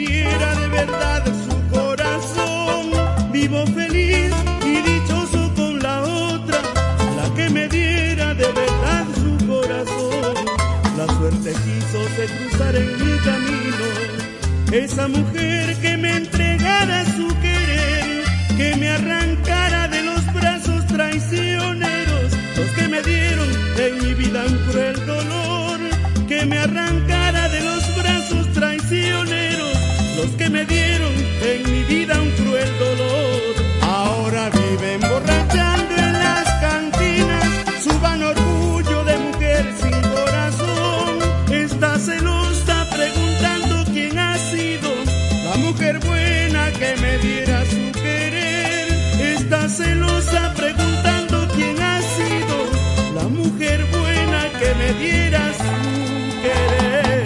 diera de verdad su corazón. Vivo feliz y dichoso con la otra, la que me diera de verdad su corazón. La suerte quiso se cruzar en mi camino, esa mujer que me entregara su querer, que me arrancara de los brazos traicioneros, los que me dieron en mi vida un cruel dolor, que me arrancara de los brazos traicioneros, los que me dieron en mi vida un cruel dolor. Ahora vive emborrachando en las cantinas, su vano orgullo de mujer sin corazón. Está celosa preguntando quién ha sido la mujer buena que me diera su querer. Está celosa preguntando quién ha sido la mujer buena que me diera su querer.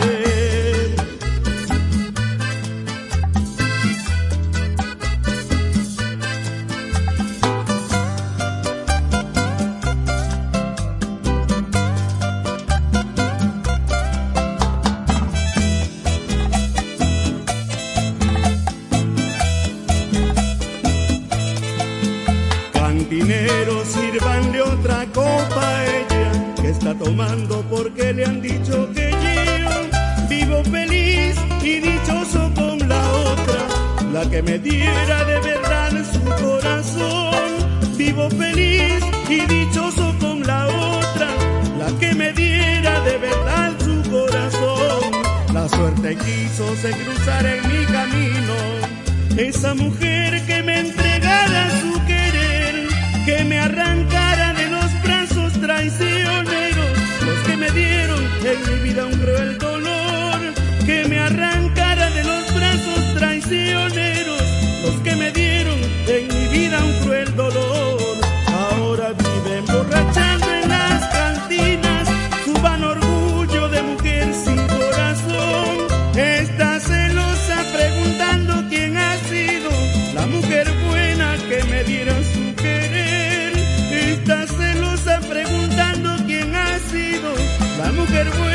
Cantineros, sírvanle otra copa a ella, que está tomando porque le han dicho que yo vivo feliz y dichoso con la otra, la que me diera de verdad su corazón. Vivo feliz y dichoso con la otra, la que me diera de verdad su corazón. La suerte quiso se cruzar en mi camino, esa mujer que me entregara su querer, que me arrancara de los brazos traicioneros, los que me dieron en mi vida un cruel dolor, que me arrancara de los brazos traicioneros, los que me dieron en mi vida un cruel dolor. Ahora vive emborrachando en las cantinas, su vano orgullo de mujer sin corazón. Está celosa preguntando quién ha sido la mujer buena que me diera su querer. Está celosa preguntando quién ha sido la mujer buena